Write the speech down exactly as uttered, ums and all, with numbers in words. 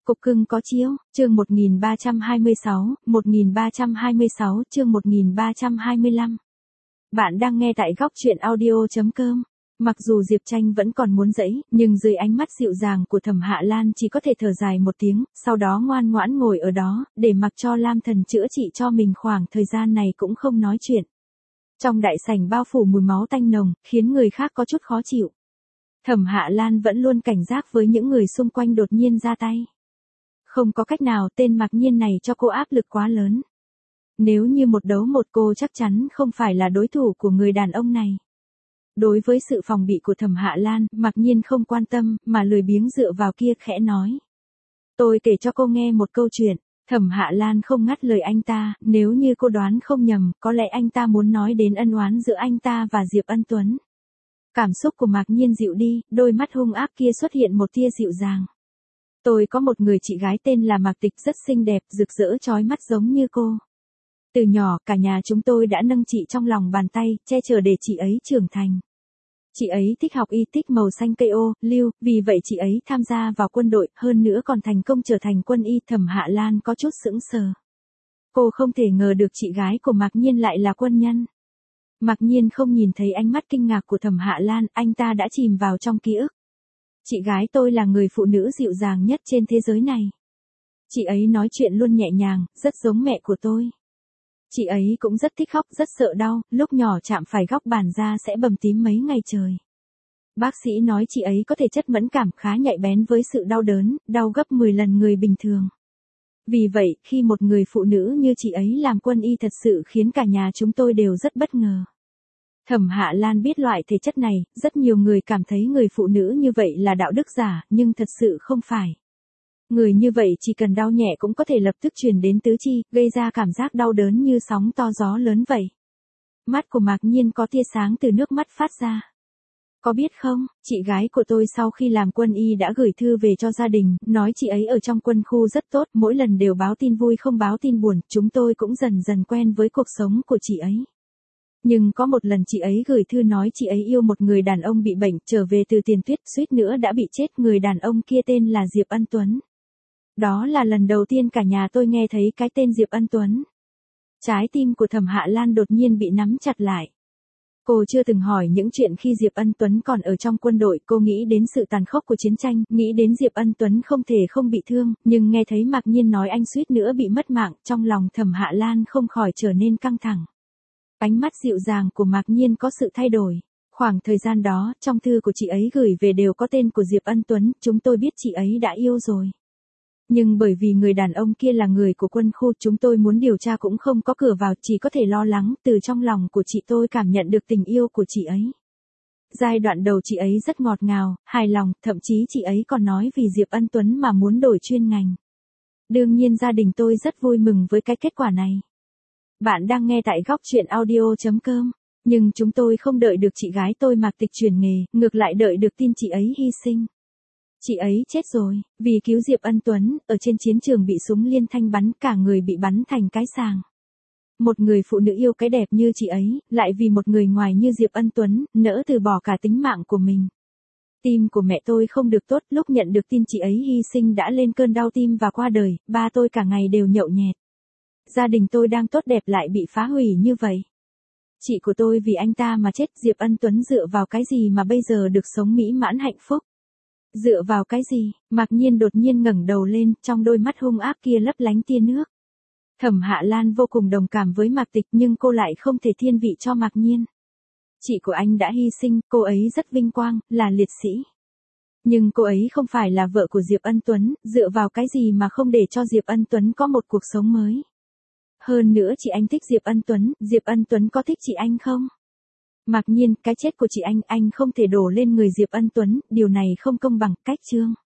Cục cưng có chiếu, chương một nghìn ba trăm hai mươi sáu, một nghìn ba trăm hai mươi sáu, chương một nghìn ba trăm hai mươi lăm. Bạn đang nghe tại góc truyện audio.com. Mặc dù Diệp Tranh vẫn còn muốn dẫy, nhưng dưới ánh mắt dịu dàng của Thẩm Hạ Lan chỉ có thể thở dài một tiếng, sau đó ngoan ngoãn ngồi ở đó, để mặc cho Lam Thần chữa trị cho mình khoảng thời gian này cũng không nói chuyện. Trong đại sảnh bao phủ mùi máu tanh nồng, khiến người khác có chút khó chịu. Thẩm Hạ Lan vẫn luôn cảnh giác với những người xung quanh đột nhiên ra tay. Không có cách nào, tên Mạc Nhiên này cho cô áp lực quá lớn. Nếu như một đấu một cô chắc chắn không phải là đối thủ của người đàn ông này. Đối với sự phòng bị của Thẩm Hạ Lan, Mạc Nhiên không quan tâm, mà lười biếng dựa vào kia khẽ nói. Tôi kể cho cô nghe một câu chuyện. Thẩm Hạ Lan không ngắt lời anh ta, nếu như cô đoán không nhầm, có lẽ anh ta muốn nói đến ân oán giữa anh ta và Diệp Ân Tuấn. Cảm xúc của Mạc Nhiên dịu đi, đôi mắt hung ác kia xuất hiện một tia dịu dàng. Tôi có một người chị gái tên là Mạc Tịch rất xinh đẹp, rực rỡ chói mắt giống như cô. Từ nhỏ, cả nhà chúng tôi đã nâng chị trong lòng bàn tay, che chở để chị ấy trưởng thành. Chị ấy thích học y, thích màu xanh cây ô, lưu, vì vậy chị ấy tham gia vào quân đội, hơn nữa còn thành công trở thành quân y. Thẩm Hạ Lan có chút sững sờ. Cô không thể ngờ được chị gái của Mạc Nhiên lại là quân nhân. Mạc Nhiên không nhìn thấy ánh mắt kinh ngạc của Thẩm Hạ Lan, anh ta đã chìm vào trong ký ức. Chị gái tôi là người phụ nữ dịu dàng nhất trên thế giới này. Chị ấy nói chuyện luôn nhẹ nhàng, rất giống mẹ của tôi. Chị ấy cũng rất thích khóc, rất sợ đau, lúc nhỏ chạm phải góc bàn da sẽ bầm tím mấy ngày trời. Bác sĩ nói chị ấy có thể chất mẫn cảm khá nhạy bén với sự đau đớn, đau gấp mười lần người bình thường. Vì vậy, khi một người phụ nữ như chị ấy làm quân y thật sự khiến cả nhà chúng tôi đều rất bất ngờ. Thẩm Hạ Lan biết loại thể chất này, rất nhiều người cảm thấy người phụ nữ như vậy là đạo đức giả, nhưng thật sự không phải. Người như vậy chỉ cần đau nhẹ cũng có thể lập tức truyền đến tứ chi, gây ra cảm giác đau đớn như sóng to gió lớn vậy. Mắt của Mạc Nhiên có tia sáng từ nước mắt phát ra. Có biết không, chị gái của tôi sau khi làm quân y đã gửi thư về cho gia đình, nói chị ấy ở trong quân khu rất tốt, mỗi lần đều báo tin vui không báo tin buồn, chúng tôi cũng dần dần quen với cuộc sống của chị ấy. Nhưng có một lần chị ấy gửi thư nói chị ấy yêu một người đàn ông bị bệnh, trở về từ Tiền Tuyết, suýt nữa đã bị chết, người đàn ông kia tên là Diệp Ân Tuấn. Đó là lần đầu tiên cả nhà tôi nghe thấy cái tên Diệp Ân Tuấn. Trái tim của Thẩm Hạ Lan đột nhiên bị nắm chặt lại. Cô chưa từng hỏi những chuyện khi Diệp Ân Tuấn còn ở trong quân đội, cô nghĩ đến sự tàn khốc của chiến tranh, nghĩ đến Diệp Ân Tuấn không thể không bị thương, nhưng nghe thấy Mạc Nhiên nói anh suýt nữa bị mất mạng, trong lòng Thẩm Hạ Lan không khỏi trở nên căng thẳng. Ánh mắt dịu dàng của Mạc Nhiên có sự thay đổi. Khoảng thời gian đó, trong thư của chị ấy gửi về đều có tên của Diệp Ân Tuấn, chúng tôi biết chị ấy đã yêu rồi. Nhưng bởi vì người đàn ông kia là người của quân khu, chúng tôi muốn điều tra cũng không có cửa vào, chỉ có thể lo lắng, từ trong lòng của chị tôi cảm nhận được tình yêu của chị ấy. Giai đoạn đầu chị ấy rất ngọt ngào, hài lòng, thậm chí chị ấy còn nói vì Diệp Ân Tuấn mà muốn đổi chuyên ngành. Đương nhiên gia đình tôi rất vui mừng với cái kết quả này. Bạn đang nghe tại góc truyện audio.com, nhưng chúng tôi không đợi được chị gái tôi Mạc Tịch chuyển nghề, ngược lại đợi được tin chị ấy hy sinh. Chị ấy chết rồi, vì cứu Diệp Ân Tuấn, ở trên chiến trường bị súng liên thanh bắn, cả người bị bắn thành cái sàng. Một người phụ nữ yêu cái đẹp như chị ấy, lại vì một người ngoài như Diệp Ân Tuấn, nỡ từ bỏ cả tính mạng của mình. Tim của mẹ tôi không được tốt, lúc nhận được tin chị ấy hy sinh đã lên cơn đau tim và qua đời, ba tôi cả ngày đều nhậu nhẹt. Gia đình tôi đang tốt đẹp lại bị phá hủy như vậy. Chị của tôi vì anh ta mà chết, Diệp Ân Tuấn dựa vào cái gì mà bây giờ được sống mỹ mãn hạnh phúc? Dựa vào cái gì? Mạc Nhiên đột nhiên ngẩng đầu lên, trong đôi mắt hung ác kia lấp lánh tia nước. Thẩm Hạ Lan vô cùng đồng cảm với Mạc Tịch, nhưng cô lại không thể thiên vị cho Mạc Nhiên. Chị của anh đã hy sinh, cô ấy rất vinh quang, là liệt sĩ. Nhưng cô ấy không phải là vợ của Diệp Ân Tuấn, dựa vào cái gì mà không để cho Diệp Ân Tuấn có một cuộc sống mới? Hơn nữa chị anh thích Diệp Ân Tuấn, Diệp Ân Tuấn có thích chị anh không? Mạc Nhiên, cái chết của chị anh, anh không thể đổ lên người Diệp Ân Tuấn, điều này không công bằng, cách chương.